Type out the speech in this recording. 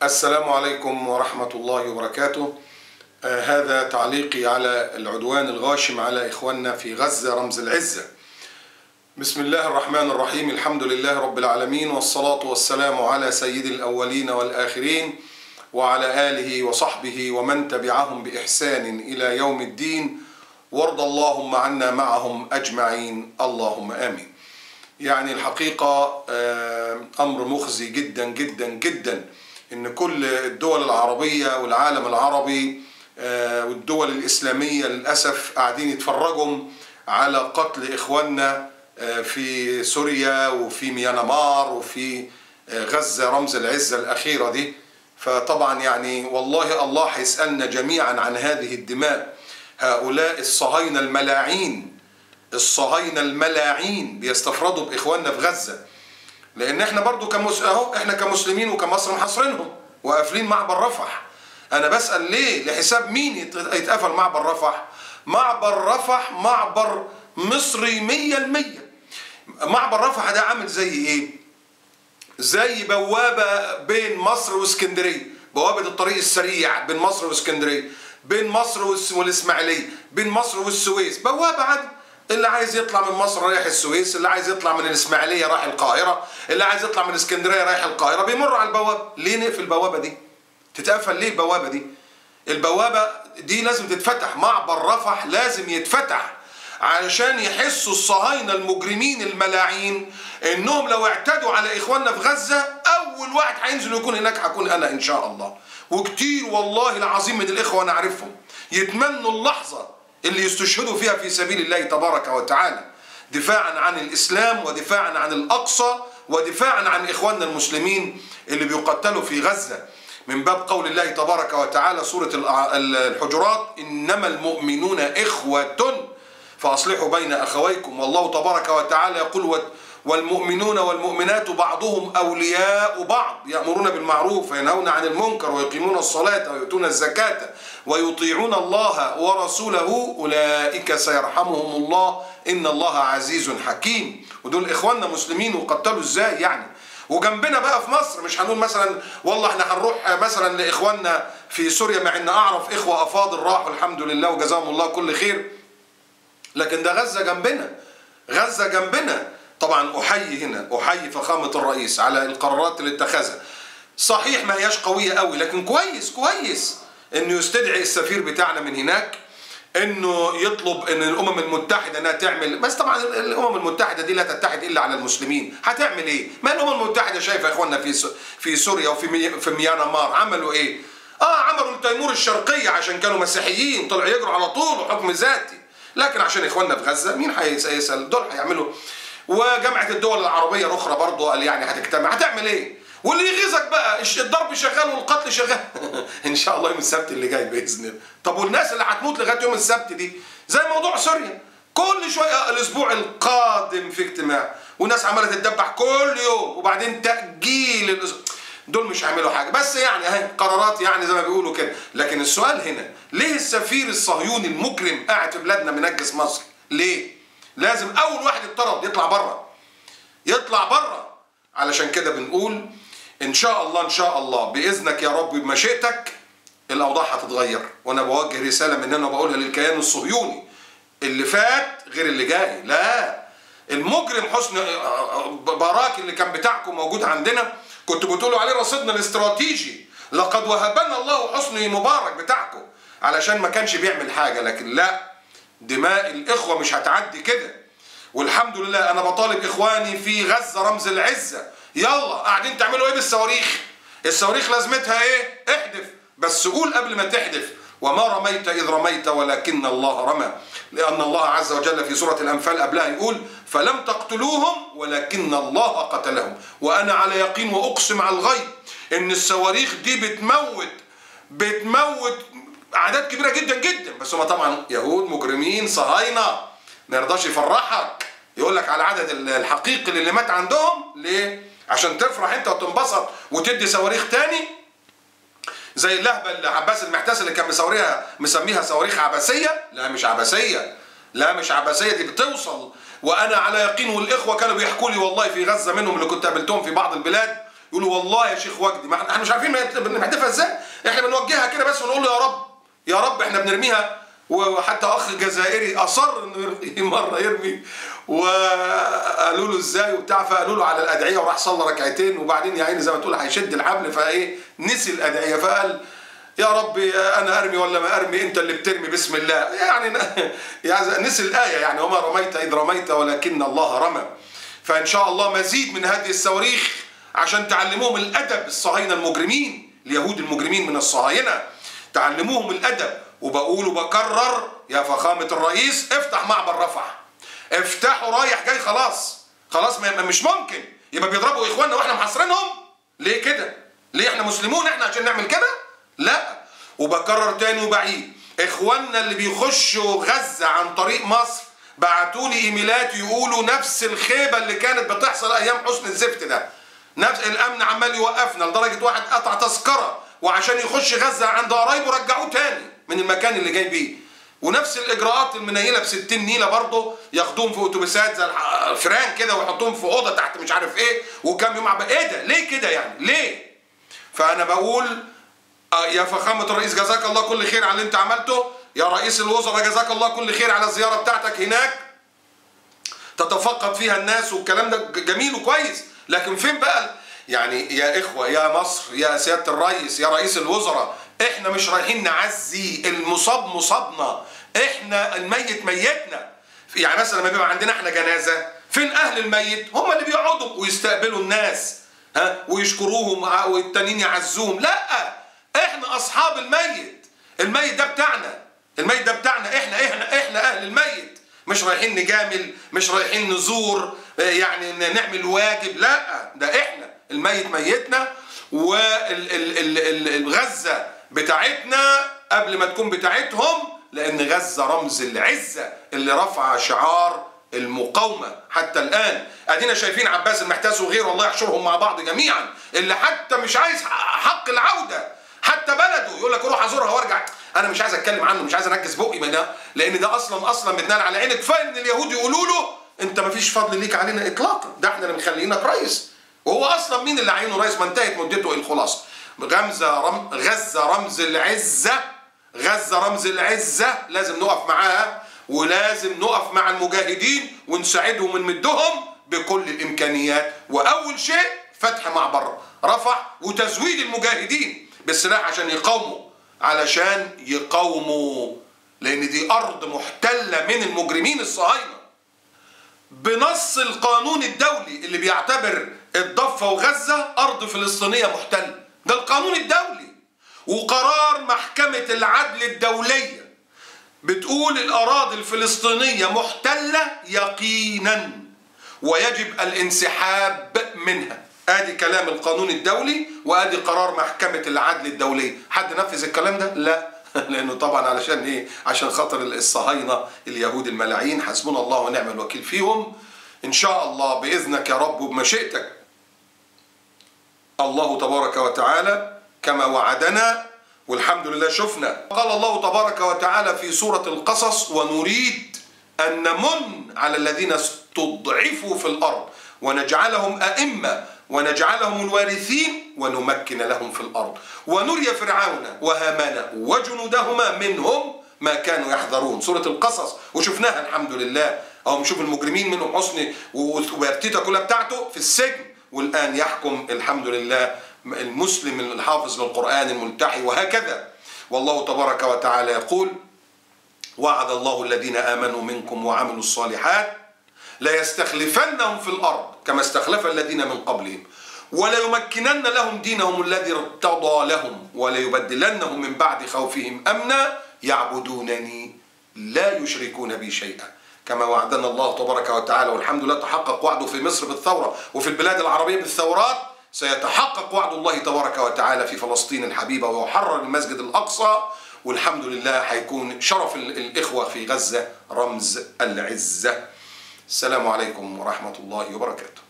السلام عليكم ورحمة الله وبركاته. هذا تعليقي على العدوان الغاشم على إخواننا في غزة رمز العزة. بسم الله الرحمن الرحيم، الحمد لله رب العالمين، والصلاة والسلام على سيد الأولين والآخرين وعلى آله وصحبه ومن تبعهم بإحسان إلى يوم الدين، وارض اللهم عنا معهم أجمعين، اللهم آمين. يعني الحقيقة أمر مخزي جدا جدا جدا إن كل الدول العربية والعالم العربي والدول الإسلامية للأسف قاعدين يتفرجوا على قتل إخواننا في سوريا وفي ميانمار وفي غزة رمز العزة الأخيرة دي. فطبعا يعني والله الله هيسألنا جميعا عن هذه الدماء. هؤلاء الصهاينة الملاعين، الصهاينة الملاعين بيستفردوا بإخواننا في غزة، لأن احنا برضو احنا كمسلمين وكمصر محاصرينهم وقافلين معبر رفح. أنا بسأل ليه؟ لحساب مين يتقفل معبر رفح؟ معبر رفح معبر مصري 100%. معبر رفح ده عامل زي إيه؟ زي بوابة بين مصر واسكندرية، بوابة الطريق السريع بين مصر واسكندرية، بين مصر والإسماعيلية، بين مصر والسويس، بوابة عادي. اللي عايز يطلع من مصر رايح السويس، اللي عايز يطلع من الإسماعيلية رايح القاهرة، اللي عايز يطلع من اسكندرية رايح القاهرة، بيمر على البوابة. ليه نقفل البوابة دي؟ تتقفل ليه البوابة دي؟ البوابة دي لازم تتفتح، معبر رفح لازم يتفتح علشان يحسوا الصهاينة المجرمين الملاعين انهم لو اعتدوا على اخواننا في غزة اول واحد هينزل يكون هناك هكون انا ان شاء الله. وكتير والله العظيم من الاخوة انا عارفهم يتمنوا اللحظة اللي يستشهدوا فيها في سبيل الله تبارك وتعالى، دفاعا عن الاسلام ودفاعا عن الاقصى ودفاعا عن اخواننا المسلمين اللي بيقتلوا في غزة، من باب قول الله تبارك وتعالى سورة الحجرات: إنما المؤمنون إخوة فأصلحوا بين أخويكم. والله تبارك وتعالى يقول: والمؤمنون والمؤمنات بعضهم أولياء بعض يأمرون بالمعروف وينهون عن المنكر ويقيمون الصلاة ويؤتون الزكاة ويطيعون الله ورسوله أولئك سيرحمهم الله إن الله عزيز حكيم. ودول إخواننا مسلمين وقتلوا إزاي يعني؟ وجنبنا بقى في مصر مش هنقول مثلا والله احنا هنروح مثلا لاخواننا في سوريا، مع ان اعرف اخوه افاضل راحوا الحمد لله وجزاهم الله كل خير، لكن ده غزه جنبنا، غزه جنبنا. طبعا احيي فخامه الرئيس على القرارات اللي اتخذها. صحيح ما هياش قويه قوي، لكن كويس انه يستدعي السفير بتاعنا من هناك، انه يطلب ان الامم المتحده انها تعمل. بس طبعا الامم المتحده دي لا تتحد الا على المسلمين. هتعمل ايه؟ ما الامم المتحده شايفه اخواننا في سوريا وفي ميانمار عملوا ايه؟ عملوا تيمور الشرقيه عشان كانوا مسيحيين طلعوا يجروا على طول وحكم ذاتي، لكن عشان اخواننا في غزه مين هيسال؟ دول هيعملوا. وجامعه الدول العربيه الاخرى برضه قال يعني هتجتمع. هتعمل ايه؟ واللي يغيظك بقى الضرب شغال والقتل شغال ان شاء الله يوم السبت اللي جاي باذن الله. طب والناس اللي هتموت لغايه يوم السبت دي زي موضوع سوريا، كل شويه الاسبوع القادم في اجتماع والناس عماله تتدبح كل يوم وبعدين تاجيل الاسبوع. دول مش هيعملوا حاجه، بس يعني اهي قرارات يعني زي ما بيقولوا كده. لكن السؤال هنا، ليه السفير الصهيوني المجرم قاعد في بلادنا منجس مصر؟ ليه؟ لازم اول واحد يطرد يطلع بره. علشان كده بنقول ان شاء الله باذنك يا رب بمشيئتك الاوضاع هتتغير. وانا بوجه رساله من هنا وبقولها للكيان الصهيوني: اللي فات غير اللي جاي. لا، المجرم حسني باراك اللي كان بتاعكم موجود عندنا كنت بتقولوا عليه رصيدنا الاستراتيجي، لقد وهبنا الله حسني مبارك بتاعكم علشان ما كانش بيعمل حاجه. لكن لا، دماء الاخوه مش هتعدي كده. والحمد لله انا بطالب اخواني في غزه رمز العزه، يلا قاعدين تعملوا ايه بالصواريخ؟ الصواريخ لازمتها ايه؟ احدف، بس قول قبل ما تحدف: وما رميت اذ رميت ولكن الله رمى. لان الله عز وجل في سوره الانفال قبلها يقول: فلم تقتلوهم ولكن الله قتلهم. وانا على يقين واقسم على الغيب ان الصواريخ دي بتموت اعداد كبيره جدا جدا. بس هم طبعا يهود مجرمين صهاينه ما يرضاش يفرحك، يقول لك على العدد الحقيقي اللي مات عندهم. ليه؟ عشان تفرح انت وتنبسط وتدي صواريخ تاني زي اللهبه عباس المحتاس اللي كان مسميها صواريخ عباسيه. لا مش عباسيه، دي بتوصل. وانا على يقين، والاخوه كانوا بيحكوا لي والله في غزه منهم اللي كنت قابلتهم في بعض البلاد، يقولوا والله يا شيخ وجدي، ما احنا مش عارفين بنحدفها ازاي، احنا بنوجهها كده بس ونقول له يا رب يا رب احنا بنرميها. وحتى اخ جزائري اصر انه مره يرمي، وقالوا له ازاي وبتاع، فقالوا له على الادعيه، وراح صلى ركعتين، وبعدين يا عيني زي ما تقول هيشد الحبل، فايه نسي الادعيه، فقال يا ربي انا ارمي ولا ما ارمي، انت اللي بترمي بسم الله، يعني نسي الايه، يعني وما رميت اذ رميت ولكن الله رمى. فان شاء الله مزيد من هذه الصواريخ عشان تعلموهم الادب، الصهاينه المجرمين، اليهود المجرمين من الصهاينه، تعلموهم الادب. وبقول وبكرر يا فخامه الرئيس، افتح معبر رفح، افتحوا رايح جاي، خلاص مش ممكن يبقى بيضربوا اخواننا واحنا محاصرينهم. ليه كده؟ ليه احنا مسلمون احنا عشان نعمل كده؟ لا. وبكرر تاني وبعيد، اخواننا اللي بيخشوا غزه عن طريق مصر بعتوا لي ايميلات يقولوا نفس الخيبه اللي كانت بتحصل ايام حسن الزفت ده، نفس الامن عمال يوقفنا، لدرجه واحد قطع تذكره وعشان يخش غزه عند قرايبه رجعوه تاني من المكان اللي جاي بيه. ونفس الاجراءات المنيله ب60 نيله برضه، ياخدوهم في اتوبيسات زي الفيران كده ويحطوهم في اوضه تحت مش عارف ايه، وكم يوم ايه ده؟ ليه كده يعني؟ ليه؟ فانا بقول يا فخامه الرئيس جزاك الله كل خير على اللي انت عملته، يا رئيس الوزراء جزاك الله كل خير على الزياره بتاعتك هناك تتفقد فيها الناس والكلام ده جميل وكويس، لكن فين بقى يعني يا اخوه يا مصر يا سياده الرئيس يا رئيس الوزراء، احنا مش رايحين نعزي، المصاب مصابنا، احنا الميت ميتنا. يعني مثلا لما بيبقى عندنا احنا جنازه، فين اهل الميت؟ هم اللي بيقعدوا ويستقبلوا الناس ويشكروهم والتانيين يعزوهم. لا، احنا اصحاب الميت، الميت ده بتاعنا، الميت ده بتاعنا، احنا اهل الميت، مش رايحين نجامل، مش رايحين نزور يعني نعمل واجب، لا، ده احنا الميت ميتنا. والغزة بتاعتنا قبل ما تكون بتاعتهم، لان غزة رمز العزة اللي رفع شعار المقاومة حتى الآن. ادينا شايفين عباس المحتاس وغيره، الله يحشرهم مع بعض جميعا، اللي حتى مش عايز حق العودة، حتى بلده يقول لك اروح ازورها وارجع. انا مش عايز اتكلم عنه، مش عايز انجس بقي منها، لان ده اصلا متنال على عينك. كفايه ان اليهود يقولوا له انت ما فيش فضل ليك علينا اطلاقا، ده احنا اللي مخلينك رئيس، وهو اصلا مين اللي عينه رئيس؟ ما انتهت مدته. الخلاصه غزه رمز العزه، غزه رمز العزه، لازم نقف معاها، ولازم نقف مع المجاهدين ونساعدهم ونمدهم بكل الامكانيات. واول شيء فتح معبر رفح وتزويد المجاهدين بالسلاح عشان يقاوموا، لان دي ارض محتله من المجرمين الصهاينه بنص القانون الدولي اللي بيعتبر الضفه وغزه ارض فلسطينيه محتله، ده القانون الدولي. وقرار محكمه العدل الدوليه بتقول الاراضي الفلسطينيه محتله يقينا ويجب الانسحاب منها. ادي كلام القانون الدولي، وادي قرار محكمة العدل الدولية. حد نفذ الكلام ده؟ لا، لانه طبعا علشان ايه؟ عشان خاطر الصهاينة اليهود الملاعين، حسبنا الله ونعم الوكيل فيهم. ان شاء الله باذنك يا رب وبمشيئتك الله تبارك وتعالى كما وعدنا، والحمد لله شفنا. قال الله تبارك وتعالى في سورة القصص ونريد ان نمن على الذين استضعفوا في الارض ونجعلهم ائمة ونجعلهم الوارثين ونمكن لهم في الأرض ونري فرعون وهامان وجنودهما منهم ما كانوا يحذرون. سورة القصص، وشفناها الحمد لله. أو نشوف المجرمين منهم حسني وبرتيتا كلها بتاعته في السجن، والآن يحكم الحمد لله المسلم الحافظ للقرآن الملتحي، وهكذا. والله تبارك وتعالى يقول وعد الله الذين آمنوا منكم وعملوا الصالحات لا يستخلفنهم في الأرض كما استخلف الذين من قبلهم وليمكنن لهم دينهم الذي ارتضى لهم وليبدلنهم من بعد خوفهم أمنا يعبدونني لا يشركون بي شيئا كما وعدنا الله تبارك وتعالى. والحمد لله تحقق وعده في مصر بالثورة، وفي البلاد العربية بالثورات سيتحقق وعد الله تبارك وتعالى في فلسطين الحبيبة ويحرر المسجد الأقصى. والحمد لله هيكون شرف الإخوة في غزة رمز العزة. السلام عليكم ورحمة الله وبركاته.